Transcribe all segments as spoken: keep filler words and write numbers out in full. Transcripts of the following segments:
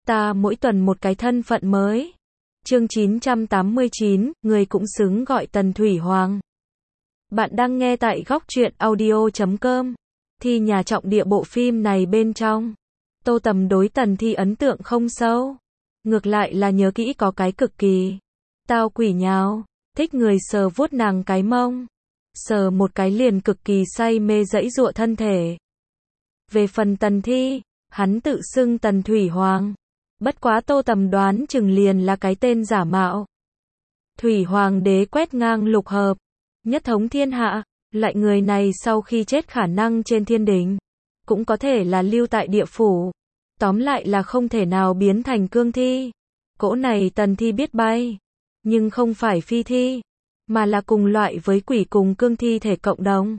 Ta mỗi tuần một cái thân phận mới. Chương chín trăm tám mươi chín, người cũng xứng gọi Tần Thủy Hoàng. Bạn đang nghe tại góc truyện audio chấm com. Thi nhà trọng địa bộ phim này bên trong, Tô Tầm đối Tần Thi ấn tượng không sâu. Ngược lại là nhớ kỹ có cái cực kỳ tao quỷ nhào, thích người sờ vuốt nàng cái mông. Sờ một cái liền cực kỳ say mê giãy giụa thân thể. Về phần Tần Thi, hắn tự xưng Tần Thủy Hoàng. Bất quá Tô Tầm đoán chừng liền là cái tên giả mạo. Thủy Hoàng đế quét ngang lục hợp, nhất thống thiên hạ, lại người này sau khi chết khả năng trên thiên đình, cũng có thể là lưu tại địa phủ. Tóm lại là không thể nào biến thành cương thi. Cỗ này Tần Thi biết bay, nhưng không phải phi thi, mà là cùng loại với quỷ cùng cương thi thể cộng đồng.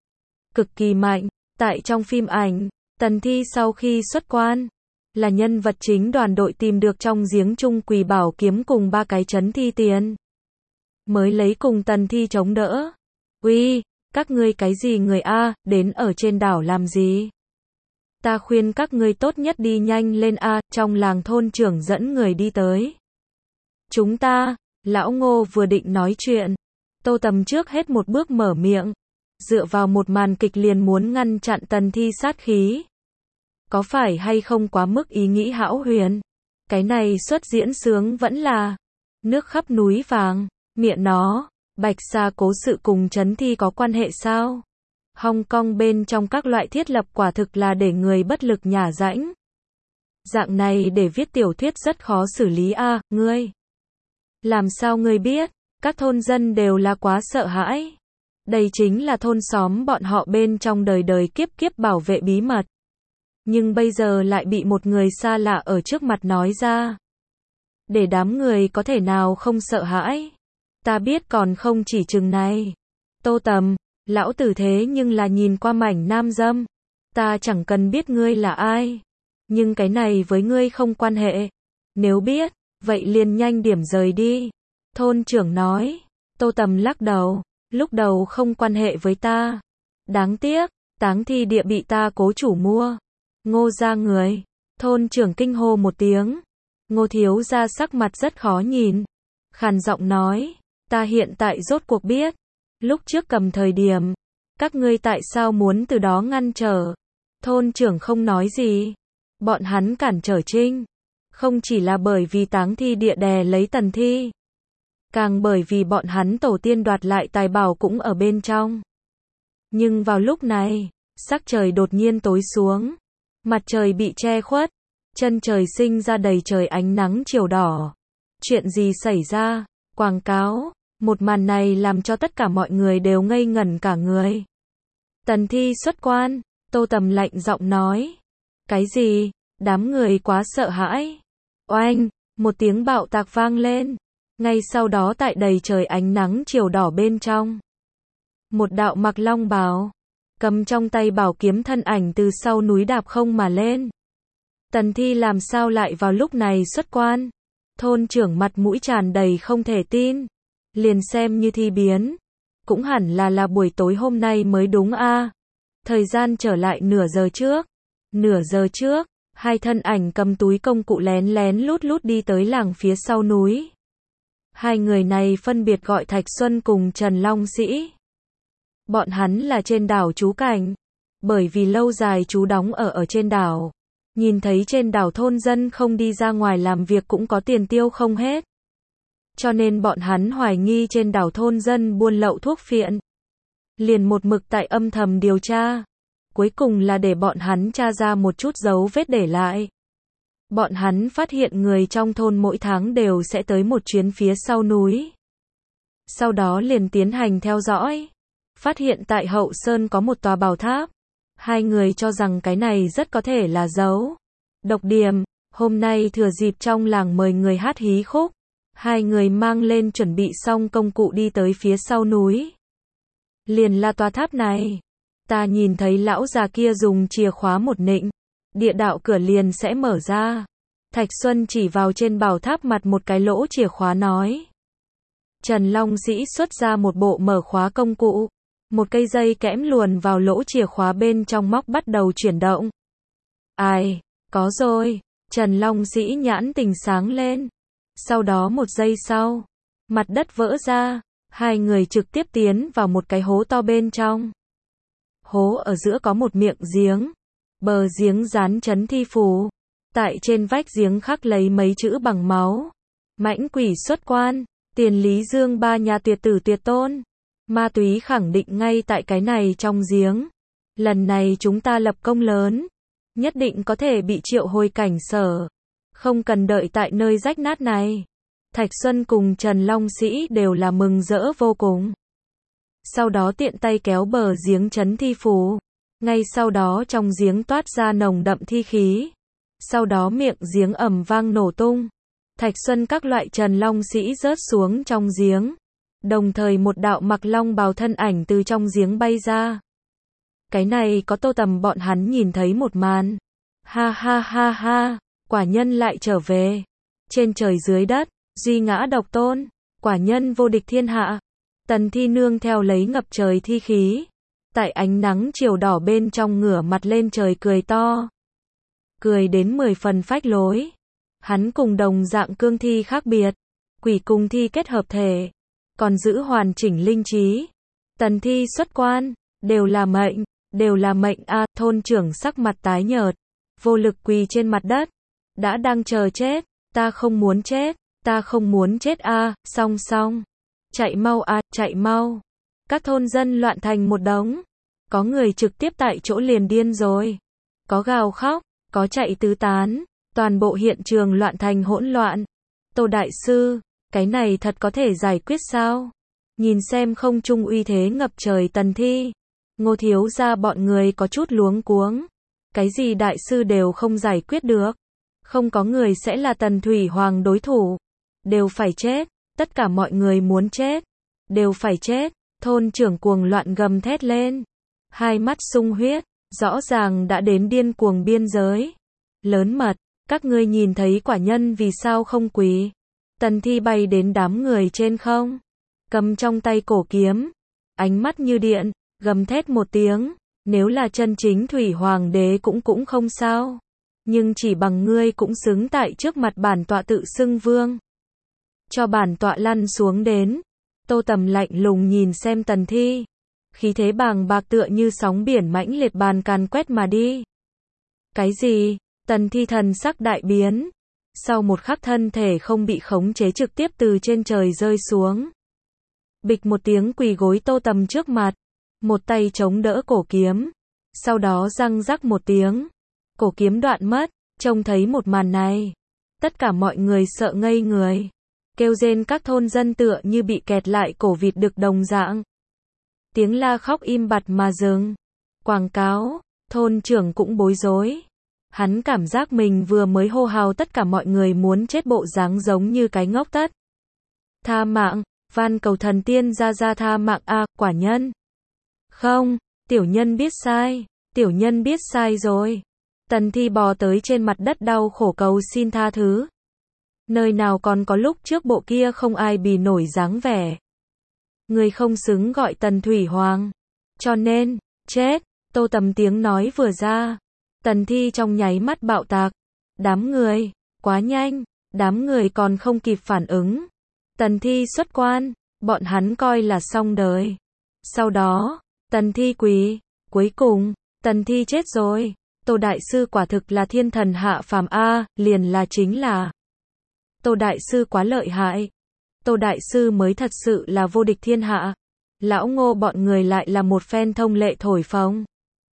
Cực kỳ mạnh. Tại trong phim ảnh, Tần Thi sau khi xuất quan, là nhân vật chính đoàn đội tìm được trong giếng chung quỷ bảo kiếm cùng ba cái chấn thi tiền. Mới lấy cùng Tần Thi chống đỡ. Uy, các ngươi cái gì người A, đến ở trên đảo làm gì? Ta khuyên các ngươi tốt nhất đi nhanh lên A, trong làng thôn trưởng dẫn người đi tới. Chúng ta, lão Ngô vừa định nói chuyện. Tô Tầm trước hết một bước mở miệng. Dựa vào một màn kịch liền muốn ngăn chặn Tần Thi sát khí. Có phải hay không quá mức ý nghĩ hão huyền? Cái này xuất diễn sướng vẫn là nước khắp núi vàng, miệng nó, Bạch Sa cố sự cùng Trấn Thi có quan hệ sao? Hong Kong bên trong các loại thiết lập quả thực là để người bất lực nhả rãnh. Dạng này để viết tiểu thuyết rất khó xử lý a, à, ngươi. Làm sao ngươi biết? Các thôn dân đều là quá sợ hãi. Đây chính là thôn xóm bọn họ bên trong đời đời kiếp kiếp bảo vệ bí mật. Nhưng bây giờ lại bị một người xa lạ ở trước mặt nói ra. Để đám người có thể nào không sợ hãi. Ta biết còn không chỉ chừng này. Tô Tầm, lão tử thế nhưng là nhìn qua mảnh nam dâm. Ta chẳng cần biết ngươi là ai. Nhưng cái này với ngươi không quan hệ. Nếu biết, vậy liền nhanh điểm rời đi. Thôn trưởng nói. Tô Tầm lắc đầu. Lúc đầu không quan hệ với ta. Đáng tiếc, táng thi địa bị ta cố chủ mua. Ngô gia người. Thôn trưởng kinh hô một tiếng. Ngô thiếu gia sắc mặt rất khó nhìn. Khàn giọng nói. Ta hiện tại rốt cuộc biết. Lúc trước cầm thời điểm. Các ngươi tại sao muốn từ đó ngăn trở. Thôn trưởng không nói gì. Bọn hắn cản trở Trinh. Không chỉ là bởi vì táng thi địa đè lấy Tần Thi. Càng bởi vì bọn hắn tổ tiên đoạt lại tài bảo cũng ở bên trong. Nhưng vào lúc này, sắc trời đột nhiên tối xuống. Mặt trời bị che khuất. Chân trời sinh ra đầy trời ánh nắng chiều đỏ. Chuyện gì xảy ra? Quảng cáo. Một màn này làm cho tất cả mọi người đều ngây ngẩn cả người. Tần Thi xuất quan. Tô Tầm lạnh giọng nói. Cái gì? Đám người quá sợ hãi. Oanh! Một tiếng bạo tạc vang lên. Ngay sau đó tại đầy trời ánh nắng chiều đỏ bên trong. Một đạo mặc long bào. Cầm trong tay bảo kiếm thân ảnh từ sau núi đạp không mà lên. Tần Thi làm sao lại vào lúc này xuất quan? Thôn trưởng mặt mũi tràn đầy không thể tin. Liền xem như thi biến. Cũng hẳn là là buổi tối hôm nay mới đúng a. À. Thời gian trở lại nửa giờ trước. Nửa giờ trước, hai thân ảnh cầm túi công cụ lén lén lút lút đi tới làng phía sau núi. Hai người này phân biệt gọi Thạch Xuân cùng Trần Long Sĩ. Bọn hắn là trên đảo trú cảnh. Bởi vì lâu dài trú đóng ở ở trên đảo. Nhìn thấy trên đảo thôn dân không đi ra ngoài làm việc cũng có tiền tiêu không hết. Cho nên bọn hắn hoài nghi trên đảo thôn dân buôn lậu thuốc phiện. Liền một mực tại âm thầm điều tra. Cuối cùng là để bọn hắn tra ra một chút dấu vết để lại. Bọn hắn phát hiện người trong thôn mỗi tháng đều sẽ tới một chuyến phía sau núi. Sau đó liền tiến hành theo dõi. Phát hiện tại Hậu Sơn có một tòa bảo tháp. Hai người cho rằng cái này rất có thể là dấu độc điểm. Hôm nay thừa dịp trong làng mời người hát hí khúc. Hai người mang lên chuẩn bị xong công cụ đi tới phía sau núi. Liền là tòa tháp này. Ta nhìn thấy lão già kia dùng chìa khóa một nịnh. Địa đạo cửa liền sẽ mở ra. Thạch Xuân chỉ vào trên bảo tháp mặt một cái lỗ chìa khóa nói. Trần Long Sĩ xuất ra một bộ mở khóa công cụ. Một cây dây kẽm luồn vào lỗ chìa khóa bên trong móc bắt đầu chuyển động. Ai, có rồi. Trần Long Sĩ nhãn tình sáng lên. Sau đó một giây sau, mặt đất vỡ ra, hai người trực tiếp tiến vào một cái hố to bên trong. Hố ở giữa có một miệng giếng, bờ giếng dán chấn thi phù. Tại trên vách giếng khắc lấy mấy chữ bằng máu. Mãnh quỷ xuất quan, tiền lý dương ba nhà tuyệt tử tuyệt tôn. Ma túy khẳng định ngay tại cái này trong giếng. Lần này chúng ta lập công lớn, nhất định có thể bị triệu hồi cảnh sở. Không cần đợi tại nơi rách nát này. Thạch Xuân cùng Trần Long Sĩ đều là mừng rỡ vô cùng. Sau đó tiện tay kéo bờ giếng chấn thi phù. Ngay sau đó trong giếng toát ra nồng đậm thi khí. Sau đó miệng giếng ầm vang nổ tung. Thạch Xuân các loại Trần Long Sĩ rớt xuống trong giếng. Đồng thời một đạo mặc long bào thân ảnh từ trong giếng bay ra. Cái này có Tô Tầm bọn hắn nhìn thấy một màn. Ha ha ha ha, quả nhân lại trở về. Trên trời dưới đất, duy ngã độc tôn, quả nhân vô địch thiên hạ. Tần Thi nương theo lấy ngập trời thi khí. Tại ánh nắng chiều đỏ bên trong ngửa mặt lên trời cười to. Cười đến mười phần phách lối. Hắn cùng đồng dạng cương thi khác biệt. Quỷ cùng thi kết hợp thể. Còn giữ hoàn chỉnh linh trí. Tần Thi xuất quan, đều là mệnh, đều là mệnh a. À, thôn trưởng sắc mặt tái nhợt, vô lực quỳ trên mặt đất. Đã đang chờ chết, ta không muốn chết, ta không muốn chết a. À, song song. Chạy mau a, à, chạy mau. Các thôn dân loạn thành một đống. Có người trực tiếp tại chỗ liền điên rồi. Có gào khóc, có chạy tứ tán. Toàn bộ hiện trường loạn thành hỗn loạn. Tô Đại Sư, cái này thật có thể giải quyết sao? Nhìn xem không trung uy thế ngập trời Tần Thi. Ngô thiếu gia bọn người có chút luống cuống. Cái gì đại sư đều không giải quyết được. Không có người sẽ là Tần Thủy Hoàng đối thủ. Đều phải chết. Tất cả mọi người muốn chết. Đều phải chết. Thôn trưởng cuồng loạn gầm thét lên. Hai mắt sung huyết. Rõ ràng đã đến điên cuồng biên giới. Lớn mật. Các ngươi nhìn thấy quả nhân vì sao không quỳ. Tần Thi bay đến đám người trên không. Cầm trong tay cổ kiếm. Ánh mắt như điện. Gầm thét một tiếng. Nếu là chân chính Thủy Hoàng đế cũng cũng không sao. Nhưng chỉ bằng ngươi cũng xứng tại trước mặt bản tọa tự xưng vương. Cho bản tọa lăn xuống đến. Tô Tầm lạnh lùng nhìn xem Tần Thi. Khí thế bàng bạc tựa như sóng biển mãnh liệt bàn càn quét mà đi. Cái gì? Tần Thi thần sắc đại biến. Sau một khắc thân thể không bị khống chế trực tiếp từ trên trời rơi xuống. Bịch một tiếng quỳ gối Tô Tầm trước mặt. Một tay chống đỡ cổ kiếm. Sau đó răng rắc một tiếng. Cổ kiếm đoạn mất. Trông thấy một màn này. Tất cả mọi người sợ ngây người. Kêu rên các thôn dân tựa như bị kẹt lại cổ vịt đực đồng dạng. Tiếng la khóc im bặt mà dừng. Quảng cáo. Thôn trưởng cũng bối rối. Hắn cảm giác mình vừa mới hô hào tất cả mọi người muốn chết bộ dáng giống như cái ngốc tất. Tha mạng, van cầu thần tiên ra ra tha mạng a, à, quả nhân. Không, tiểu nhân biết sai, tiểu nhân biết sai rồi. Tần Thi bò tới trên mặt đất đau khổ cầu xin tha thứ. Nơi nào còn có lúc trước bộ kia không ai bì nổi dáng vẻ. Người không xứng gọi Tần Thủy Hoàng. Cho nên, chết, Tô Tầm tiếng nói vừa ra. Tần Thi trong nháy mắt bạo tạc. Đám người, quá nhanh, đám người còn không kịp phản ứng. Tần Thi xuất quan, bọn hắn coi là xong đời. Sau đó, Tần Thi quỳ, cuối cùng, Tần Thi chết rồi. Tô Đại Sư quả thực là thiên thần hạ phàm a, liền là chính là. Tô Đại Sư quá lợi hại. Tô Đại Sư mới thật sự là vô địch thiên hạ. Lão Ngô bọn người lại là một phen thông lệ thổi phồng.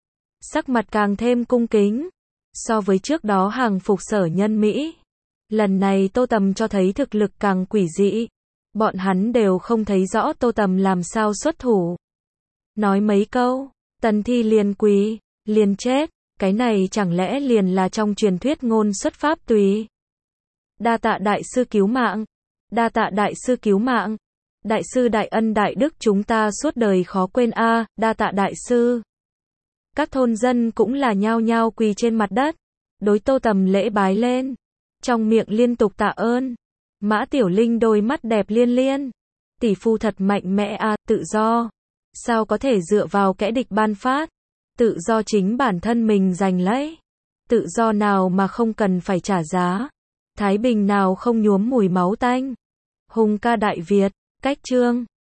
Sắc mặt càng thêm cung kính. So với trước đó hàng phục Sở Nhân Mỹ. Lần này Tô Tầm cho thấy thực lực càng quỷ dị. Bọn hắn đều không thấy rõ Tô Tầm làm sao xuất thủ. Nói mấy câu, Tần Thi liền quỳ, liền chết. Cái này chẳng lẽ liền là trong truyền thuyết ngôn xuất pháp tùy. Đa tạ đại sư cứu mạng. Đa tạ đại sư cứu mạng. Đại sư đại ân đại đức chúng ta suốt đời khó quên a, à, đa tạ đại sư. Các thôn dân cũng là nhao nhao quỳ trên mặt đất. Đối Tô Tầm lễ bái lên. Trong miệng liên tục tạ ơn. Mã Tiểu Linh đôi mắt đẹp liên liên. Tỷ phu thật mạnh mẽ a, à, tự do. Sao có thể dựa vào kẻ địch ban phát. Tự do chính bản thân mình giành lấy. Tự do nào mà không cần phải trả giá? Thái bình nào không nhuốm mùi máu tanh? Hùng ca Đại Việt, cách chương